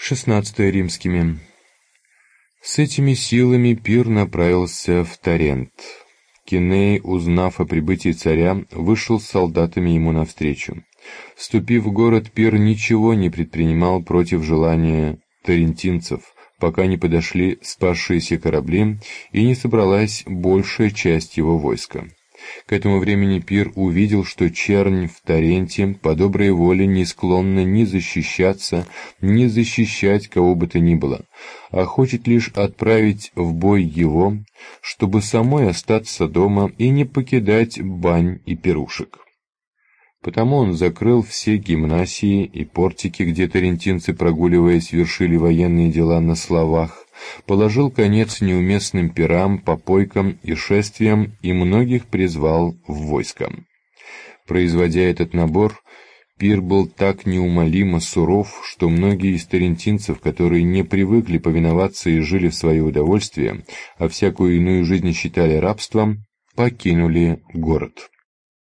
16 римскими. С этими силами Пир направился в Тарент. Киней, узнав о прибытии царя, вышел с солдатами ему навстречу. Вступив в город, Пир ничего не предпринимал против желания тарентинцев, пока не подошли спасшиеся корабли и не собралась большая часть его войска. К этому времени Пир увидел, что чернь в Таренте по доброй воле не склонна ни защищаться, ни защищать кого бы то ни было, а хочет лишь отправить в бой его, чтобы самой остаться дома и не покидать бань и пирушек. Потому он закрыл все гимнасии и портики, где тарентинцы, прогуливаясь, вершили военные дела на словах, положил конец неуместным пирам, попойкам и шествиям и многих призвал в войско. Производя этот набор, Пир был так неумолимо суров, что многие из тарентинцев, которые не привыкли повиноваться и жили в свое удовольствие, а всякую иную жизнь считали рабством, покинули город.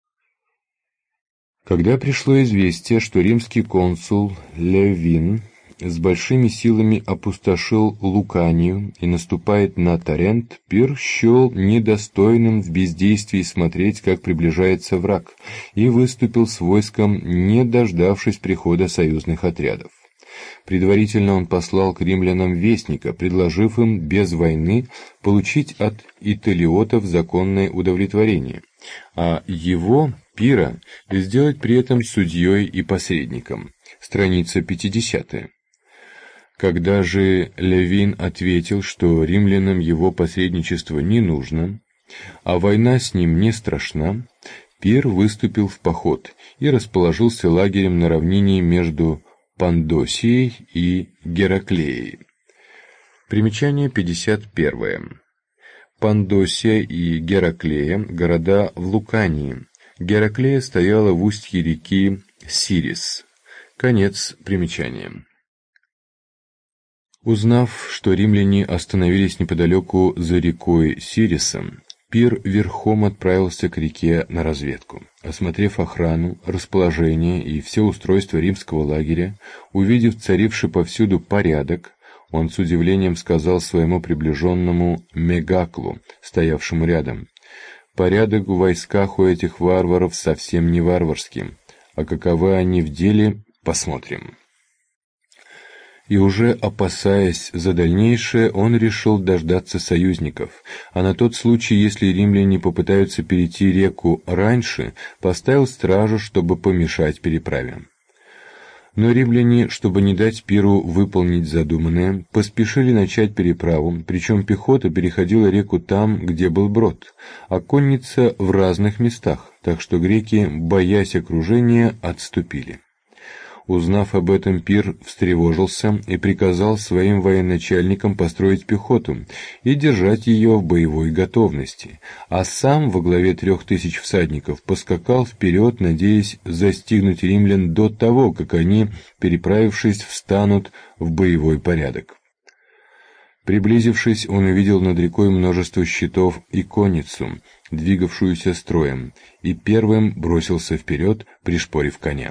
Когда пришло известие, что римский консул Левин с большими силами опустошил Луканию и наступает на Тарент, Пир счел недостойным в бездействии смотреть, как приближается враг, и выступил с войском, не дождавшись прихода союзных отрядов. Предварительно он послал к римлянам вестника, предложив им без войны получить от италиотов законное удовлетворение, а его, Пира, сделать при этом судьей и посредником. Страница 50. Когда же Левин ответил, что римлянам его посредничество не нужно, а война с ним не страшна, Пир выступил в поход и расположился лагерем на равнине между Пандосией и Гераклеей. Примечание 51. Пандосия и Гераклея – города в Лукании. Гераклея стояла в устье реки Сирис. Конец примечания. Узнав, что римляне остановились неподалеку за рекой Сирисом, Пир верхом отправился к реке на разведку. Осмотрев охрану, расположение и все устройство римского лагеря, увидев царивший повсюду порядок, он с удивлением сказал своему приближенному Мегаклу, стоявшему рядом: «Порядок в войсках у этих варваров совсем не варварский, а каковы они в деле, посмотрим». И уже опасаясь за дальнейшее, он решил дождаться союзников, а на тот случай, если римляне попытаются перейти реку раньше, поставил стражу, чтобы помешать переправе. Но римляне, чтобы не дать Пиру выполнить задуманное, поспешили начать переправу, причем пехота переходила реку там, где был брод, а конница в разных местах, так что греки, боясь окружения, отступили. Узнав об этом, Пир встревожился и приказал своим военачальникам построить пехоту и держать ее в боевой готовности, а сам во главе 3000 всадников поскакал вперед, надеясь застигнуть римлян до того, как они, переправившись, встанут в боевой порядок. Приблизившись, он увидел над рекой множество щитов и конницу, двигавшуюся строем, и первым бросился вперед, пришпорив коня.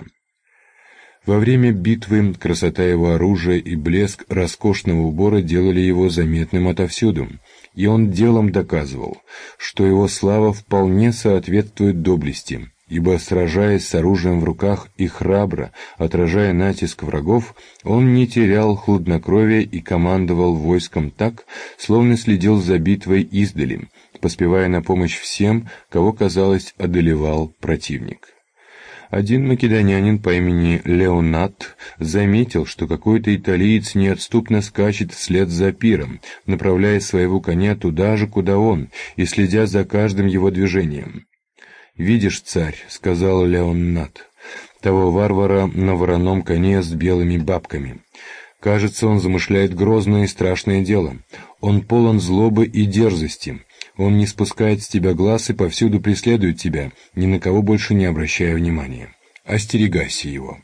Во время битвы красота его оружия и блеск роскошного убора делали его заметным отовсюду, и он делом доказывал, что его слава вполне соответствует доблести, ибо, сражаясь с оружием в руках и храбро, отражая натиск врагов, он не терял хладнокровия и командовал войском так, словно следил за битвой издали, поспевая на помощь всем, кого, казалось, одолевал противник. Один македонянин по имени Леонат заметил, что какой-то италиец неотступно скачет вслед за Пиром, направляя своего коня туда же, куда он, и следя за каждым его движением. «Видишь, царь, — сказал Леонат, — того варвара на вороном коне с белыми бабками. Кажется, он замышляет грозное и страшное дело. Он полон злобы и дерзости. Он не спускает с тебя глаз и повсюду преследует тебя, ни на кого больше не обращая внимания. Остерегайся его».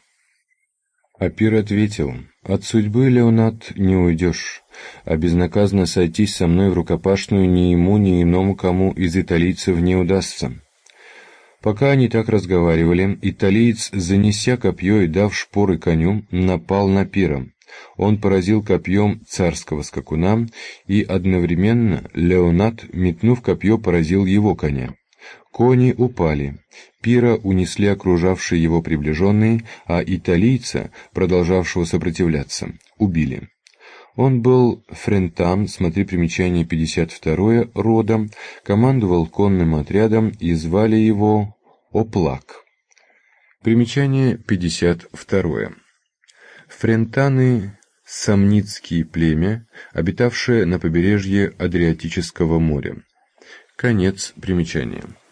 А Пир ответил: «От судьбы, Леонат, не уйдешь, а безнаказанно сойтись со мной в рукопашную ни ему, ни иному кому из италийцев не удастся». Пока они так разговаривали, италиец, занеся копье и дав шпоры коню, напал на Пира. Он поразил копьем царского скакуна, и одновременно Леонат, метнув копье, поразил его коня. Кони упали. Пира унесли окружавшие его приближенные, а италийца, продолжавшего сопротивляться, убили. Он был френтан, смотри примечание 52 рода, командовал конным отрядом и звали его Оплак. Примечание 52. Френтаны — самницкие племя, обитавшее на побережье Адриатического моря. Конец примечания.